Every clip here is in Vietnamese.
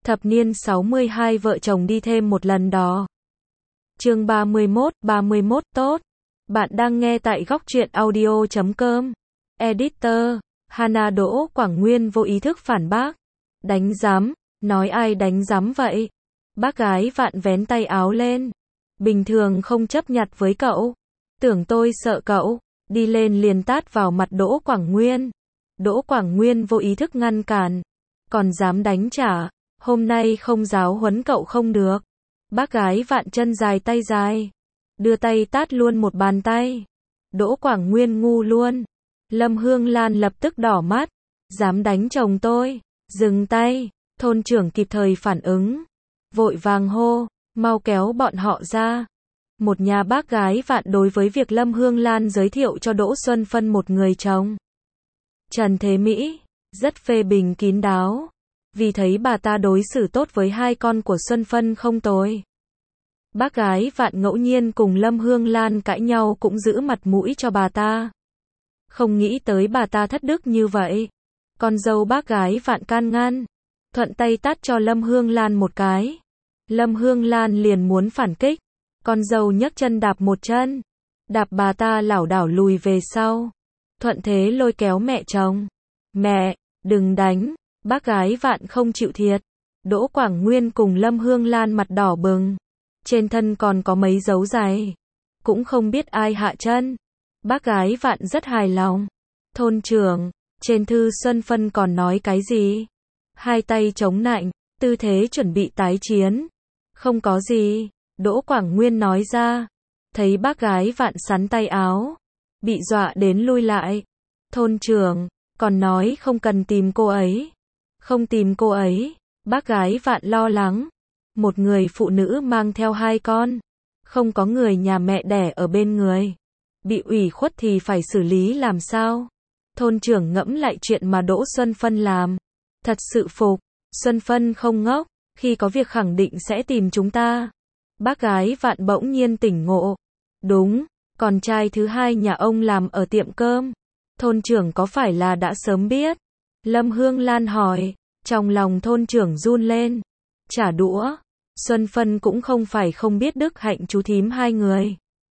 Thập niên 62 vợ chồng đi thêm một lần đó. Chương 31 tốt. Bạn đang nghe tại góc truyện audio.com. Editor, Hana. Đỗ Quảng Nguyên vô ý thức phản bác. Đánh giám, nói ai đánh giám vậy? Bác gái Vạn vén tay áo lên. Bình thường không chấp nhặt với cậu. Tưởng tôi sợ cậu. Đi lên liền tát vào mặt Đỗ Quảng Nguyên. Đỗ Quảng Nguyên vô ý thức ngăn cản. Còn dám đánh trả, hôm nay không giáo huấn cậu không được. Bác gái Vạn chân dài tay dài. Đưa tay tát luôn một bàn tay. Đỗ Quảng Nguyên ngu luôn. Lâm Hương Lan lập tức đỏ mắt. Dám đánh chồng tôi. Dừng tay. Thôn trưởng kịp thời phản ứng. Vội vàng hô, mau kéo bọn họ ra. Một nhà bác gái Vạn đối với việc Lâm Hương Lan giới thiệu cho Đỗ Xuân Phân một người chồng. Trần Thế Mỹ, rất phê bình kín đáo. Vì thấy bà ta đối xử tốt với hai con của Xuân Phân không tồi. Bác gái Vạn ngẫu nhiên cùng Lâm Hương Lan cãi nhau cũng giữ mặt mũi cho bà ta. Không nghĩ tới bà ta thất đức như vậy. Con dâu bác gái Vạn can ngăn. Thuận tay tát cho Lâm Hương Lan một cái. Lâm Hương Lan liền muốn phản kích. Con dâu nhấc chân đạp một chân. Đạp bà ta lảo đảo lùi về sau. Thuận thế lôi kéo mẹ chồng. Mẹ, đừng đánh. Bác gái Vạn không chịu thiệt. Đỗ Quảng Nguyên cùng Lâm Hương Lan mặt đỏ bừng. Trên thân còn có mấy dấu giày. Cũng không biết ai hạ chân. Bác gái Vạn rất hài lòng. Thôn trưởng, trên thư Xuân Phân còn nói cái gì? Hai tay chống nạnh, tư thế chuẩn bị tái chiến. Không có gì, Đỗ Quảng Nguyên nói ra. Thấy bác gái Vạn sắn tay áo. Bị dọa đến lui lại. Thôn trưởng, còn nói không cần tìm cô ấy. Không tìm cô ấy, bác gái Vạn lo lắng. Một người phụ nữ mang theo hai con. Không có người nhà mẹ đẻ ở bên người. Bị ủy khuất thì phải xử lý làm sao? Thôn trưởng ngẫm lại chuyện mà Đỗ Xuân Phân làm. Thật sự phục, Xuân Phân không ngốc, khi có việc khẳng định sẽ tìm chúng ta. Bác gái Vạn bỗng nhiên tỉnh ngộ. Đúng, con trai thứ hai nhà ông làm ở tiệm cơm. Thôn trưởng có phải là đã sớm biết? Lâm Hương Lan hỏi, trong lòng thôn trưởng run lên. Trả đũa, Xuân Phân cũng không phải không biết đức hạnh chú thím hai người.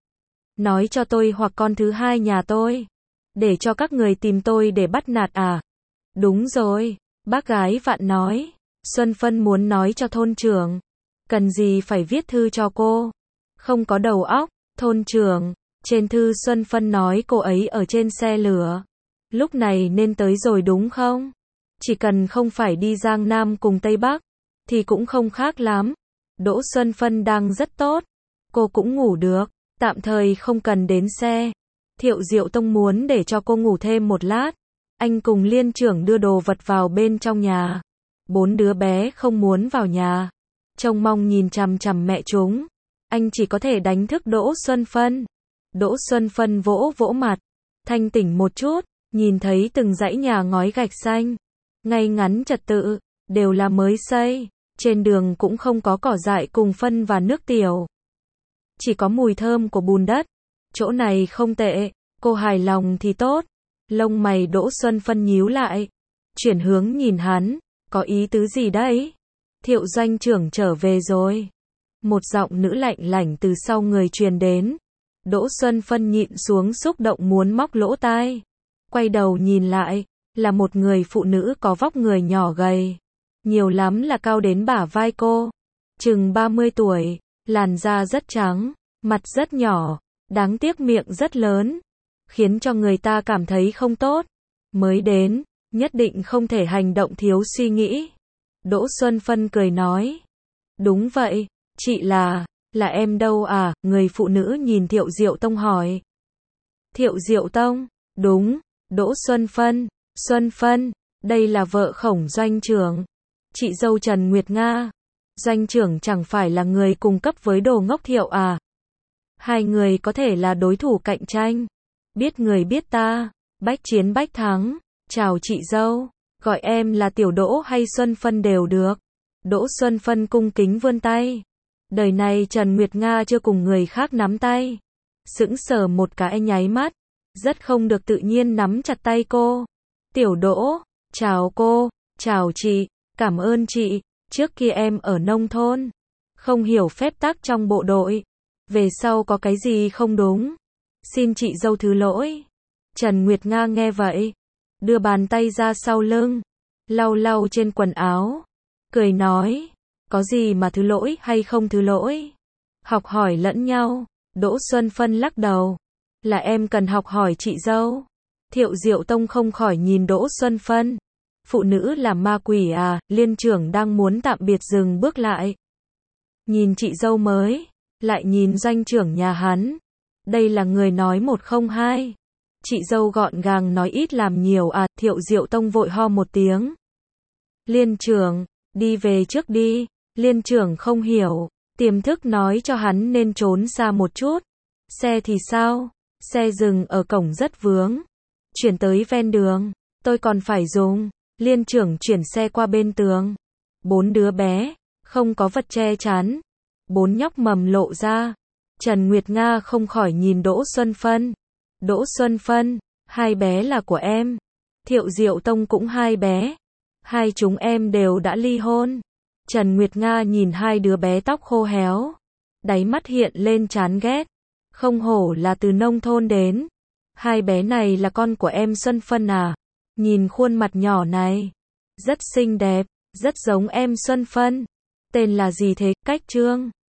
Nói cho tôi hoặc con thứ hai nhà tôi. Để cho các người tìm tôi để bắt nạt à? Đúng rồi, bác gái Vạn nói. Xuân Phân muốn nói cho thôn trưởng. Cần gì phải viết thư cho cô? Không có đầu óc, thôn trưởng. Trên thư Xuân Phân nói cô ấy ở trên xe lửa. Lúc này nên tới rồi đúng không? Chỉ cần không phải đi Giang Nam cùng Tây Bắc, thì cũng không khác lắm. Đỗ Xuân Phân đang rất tốt. Cô cũng ngủ được, tạm thời không cần đến xe. Thiệu Diệu Tông muốn để cho cô ngủ thêm một lát. Anh cùng liên trưởng đưa đồ vật vào bên trong nhà. 4 đứa bé không muốn vào nhà. Trông mong nhìn chằm chằm mẹ chúng. Anh chỉ có thể đánh thức Đỗ Xuân Phân. Đỗ Xuân Phân vỗ vỗ mặt. Thanh tỉnh một chút, nhìn thấy từng dãy nhà ngói gạch xanh. Ngay ngắn trật tự, đều là mới xây. Trên đường cũng không có cỏ dại cùng phân và nước tiểu. Chỉ có mùi thơm của bùn đất. Chỗ này không tệ, cô hài lòng thì tốt. Lông mày Đỗ Xuân Phân nhíu lại. Chuyển hướng nhìn hắn, có ý tứ gì đấy? Thiệu doanh trưởng trở về rồi. Một giọng nữ lạnh lảnh từ sau người truyền đến. Đỗ Xuân Phân nhịn xuống xúc động muốn móc lỗ tai. Quay đầu nhìn lại, là một người phụ nữ có vóc người nhỏ gầy. Nhiều lắm là cao đến bả vai cô. Chừng 30 tuổi, làn da rất trắng, mặt rất nhỏ, đáng tiếc miệng rất lớn. Khiến cho người ta cảm thấy không tốt. Mới đến, nhất định không thể hành động thiếu suy nghĩ. Đỗ Xuân Phân cười nói. Đúng vậy, chị là em đâu à? Người phụ nữ nhìn Thiệu Diệu Tông hỏi. Thiệu Diệu Tông, đúng, Đỗ Xuân Phân, đây là vợ Khổng doanh trưởng. Chị dâu Trần Nguyệt Nga. Doanh trưởng chẳng phải là người cùng cấp với Đồ Ngốc Thiệu à? Hai người có thể là đối thủ cạnh tranh. Biết người biết ta, bách chiến bách thắng. Chào chị dâu, gọi em là Tiểu Đỗ hay Xuân Phân đều được. Đỗ Xuân Phân cung kính vươn tay. Đời này Trần Nguyệt Nga chưa cùng người khác nắm tay. Sững sờ một cái nháy mắt. Rất không được tự nhiên nắm chặt tay cô. Tiểu Đỗ, chào cô, chào chị, cảm ơn chị. Trước kia em ở nông thôn, không hiểu phép tắc trong bộ đội. Về sau có cái gì không đúng? Xin chị dâu thứ lỗi. Trần Nguyệt Nga nghe vậy, đưa bàn tay ra sau lưng, lau lau trên quần áo, cười nói, có gì mà thứ lỗi hay không thứ lỗi? Học hỏi lẫn nhau. Đỗ Xuân Phân lắc đầu, là em cần học hỏi chị dâu. Thiệu Diệu Tông không khỏi nhìn Đỗ Xuân Phân. Phụ nữ là ma quỷ à? Liên trưởng đang muốn tạm biệt dừng bước lại. Nhìn chị dâu mới, lại nhìn doanh trưởng nhà hắn. Đây là người nói một không hai. Chị dâu gọn gàng nói ít làm nhiều à? Thiệu Diệu Tông vội ho một tiếng. Liên trưởng, đi về trước đi. Liên trưởng không hiểu, tiềm thức nói cho hắn nên trốn xa một chút. Xe thì sao? Xe dừng ở cổng rất vướng. Chuyển tới ven đường, tôi còn phải dùng. Liên trưởng chuyển xe qua bên tường. 4 đứa bé, không có vật che chắn. 4 nhóc mầm lộ ra. Trần Nguyệt Nga không khỏi nhìn Đỗ Xuân Phân. Đỗ Xuân Phân, 2 bé là của em. Thiệu Diệu Tông cũng 2 bé. 2 chúng em đều đã ly hôn. Trần Nguyệt Nga nhìn 2 đứa bé tóc khô héo. Đáy mắt hiện lên chán ghét. Không hổ là từ nông thôn đến. 2 bé này là con của em Xuân Phân à? Nhìn khuôn mặt nhỏ này. Rất xinh đẹp, rất giống em Xuân Phân. Tên là gì thế? Cách Trương.